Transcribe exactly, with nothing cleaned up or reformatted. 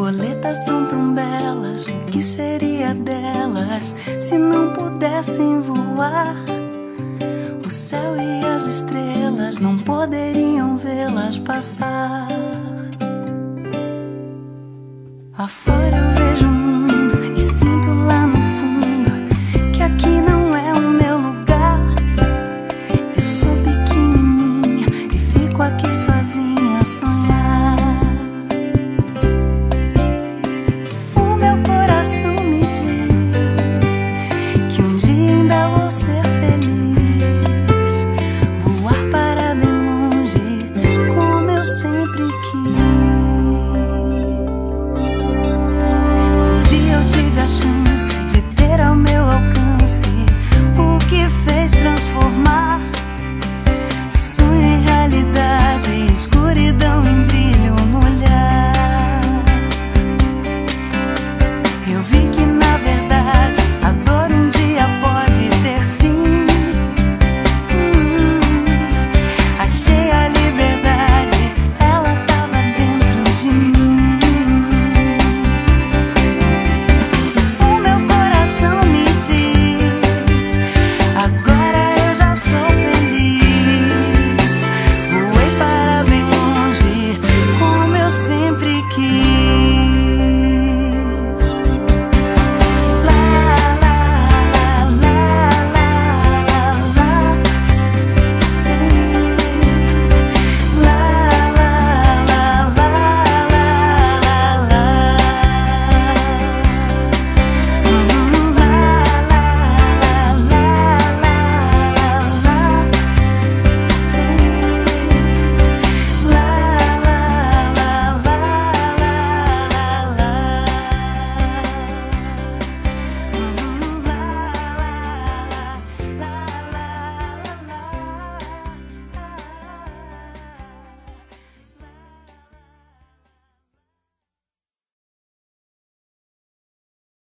Borboletas são tão belas, o que seria delas se não pudessem voar? O céu e as estrelas não poderiam vê-las passar. Lá fora eu vejo o mundo e sinto lá no fundo que aqui não é o meu lugar. Eu sou pequenininha e fico aqui sozinha a sonhar.